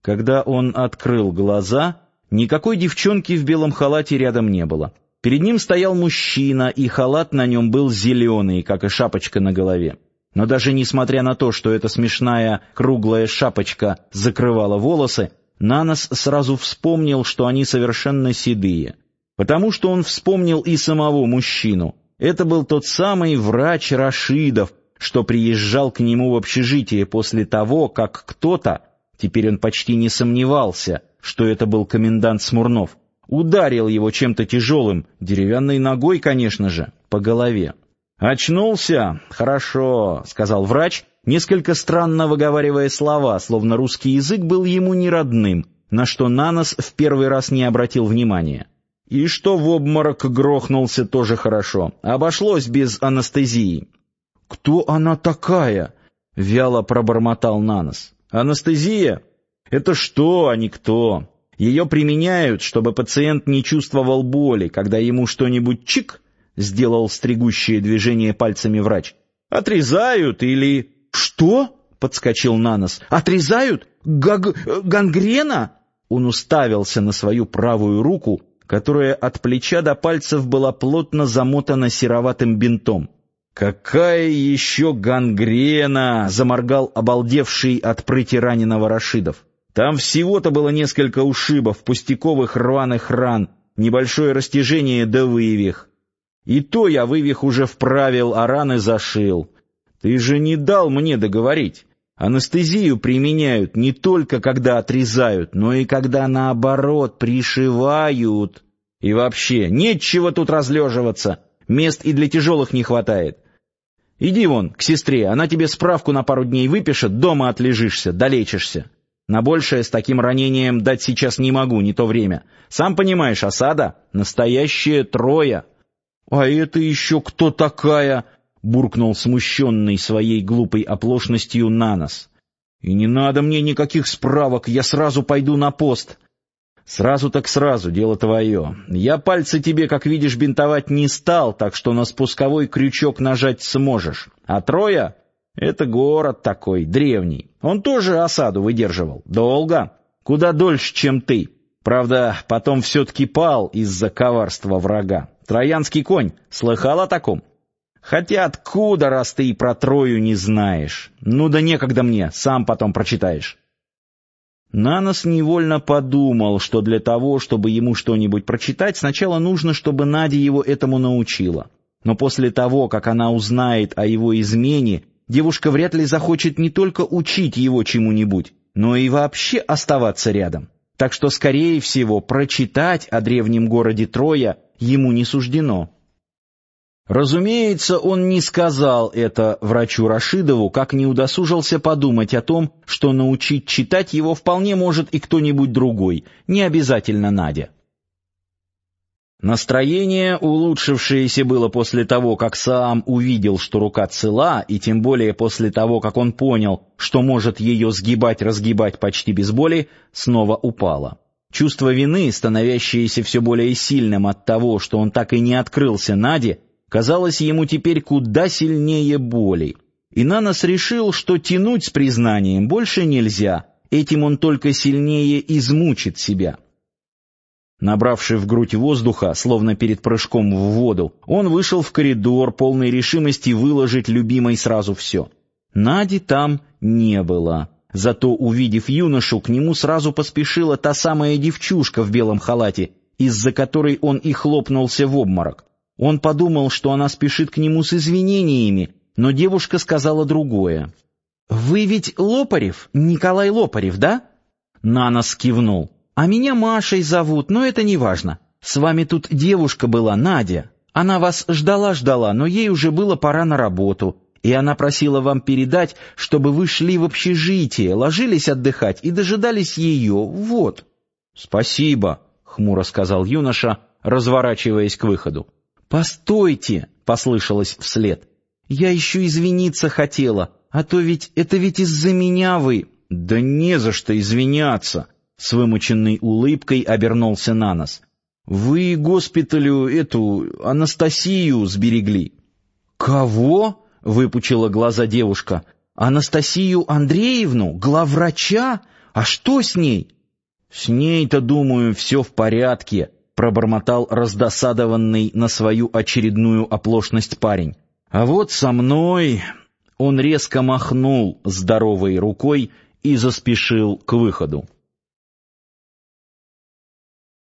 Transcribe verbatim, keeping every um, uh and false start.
Когда он открыл глаза, никакой девчонки в белом халате рядом не было. Перед ним стоял мужчина, и халат на нем был зеленый, как и шапочка на голове. Но даже несмотря на то, что эта смешная круглая шапочка закрывала волосы, Нанос сразу вспомнил, что они совершенно седые. Потому что он вспомнил и самого мужчину. Это был тот самый врач Рашидов, что приезжал к нему в общежитие после того, как кто-то, теперь он почти не сомневался, что это был комендант Смурнов, ударил его чем-то тяжелым, деревянной ногой, конечно же, по голове. «Очнулся? Хорошо», — сказал врач, несколько странно выговаривая слова, словно русский язык был ему не родным, на что Нанос в первый раз не обратил внимания. И что в обморок грохнулся, тоже хорошо. Обошлось без анестезии. «Кто она такая?» — вяло пробормотал Нанос. «Анестезия? Это что, а не кто. Ее применяют, чтобы пациент не чувствовал боли, когда ему что-нибудь чик», — сделал стригущее движение пальцами врач. «Отрезают или...» «Что?» — подскочил Нанос. «Отрезают? Гаг... гангрена?» Он уставился на свою правую руку, которая от плеча до пальцев была плотно замотана сероватым бинтом. «Какая еще гангрена!» — заморгал обалдевший от прыти раненого Рашидов. «Там всего-то было несколько ушибов, пустяковых рваных ран, небольшое растяжение да вывих. И то я вывих уже вправил, а раны зашил. Ты же не дал мне договорить. Анестезию применяют не только когда отрезают, но и когда, наоборот, пришивают. И вообще, нечего тут разлеживаться, мест и для тяжелых не хватает. Иди вон к сестре, она тебе справку на пару дней выпишет, дома отлежишься, долечишься. На большее с таким ранением дать сейчас не могу, не то время. Сам понимаешь, осада — настоящая Троя». «А это еще кто такая?» — буркнул смущенный своей глупой оплошностью Нанос. «И не надо мне никаких справок, я сразу пойду на пост». «Сразу так сразу, дело твое. Я пальцы тебе, как видишь, бинтовать не стал, так что на спусковой крючок нажать сможешь. А Троя — это город такой, древний. Он тоже осаду выдерживал. Долго. Куда дольше, чем ты. Правда, потом все-таки пал из-за коварства врага. Троянский конь. Слыхал о таком? Хотя откуда, раз ты и про Трою не знаешь? Ну да некогда мне, сам потом прочитаешь». Нанос невольно подумал, что для того, чтобы ему что-нибудь прочитать, сначала нужно, чтобы Надя его этому научила. Но после того, как она узнает о его измене, девушка вряд ли захочет не только учить его чему-нибудь, но и вообще оставаться рядом. Так что, скорее всего, прочитать о древнем городе Троя ему не суждено. Разумеется, он не сказал это врачу Рашидову, как не удосужился подумать о том, что научить читать его вполне может и кто-нибудь другой, не обязательно Надя. Настроение, улучшившееся было после того, как Саам увидел, что рука цела, и тем более после того, как он понял, что может ее сгибать-разгибать почти без боли, снова упало. Чувство вины, становящееся все более сильным от того, что он так и не открылся Наде, казалось ему теперь куда сильнее боли. И Нанос решил, что тянуть с признанием больше нельзя, этим он только сильнее измучит себя. Набравший в грудь воздуха, словно перед прыжком в воду, он вышел в коридор, полной решимости выложить любимой сразу все. Нади там не было. Зато, увидев юношу, к нему сразу поспешила та самая девчушка в белом халате, из-за которой он и хлопнулся в обморок. Он подумал, что она спешит к нему с извинениями, но девушка сказала другое. «Вы ведь Лопарев, Николай Лопарев, да?» Нанос кивнул. «А меня Машей зовут, но это не важно. С вами тут девушка была, Надя. Она вас ждала-ждала, но ей уже было пора на работу, и она просила вам передать, чтобы вы шли в общежитие, ложились отдыхать и дожидались ее, вот». «Спасибо», — хмуро сказал юноша, разворачиваясь к выходу. «Постойте!» — послышалось вслед. «Я еще извиниться хотела, а то ведь это ведь из-за меня вы...» «Да не за что извиняться!» — с вымученной улыбкой обернулся Нанос. «Вы госпиталю эту Анастасию сберегли». «Кого?» — выпучила глаза девушка. «Анастасию Андреевну? Главврача? А что с ней?» «С ней-то, думаю, все в порядке», — пробормотал раздосадованный на свою очередную оплошность парень. «А вот со мной...» Он резко махнул здоровой рукой и заспешил к выходу.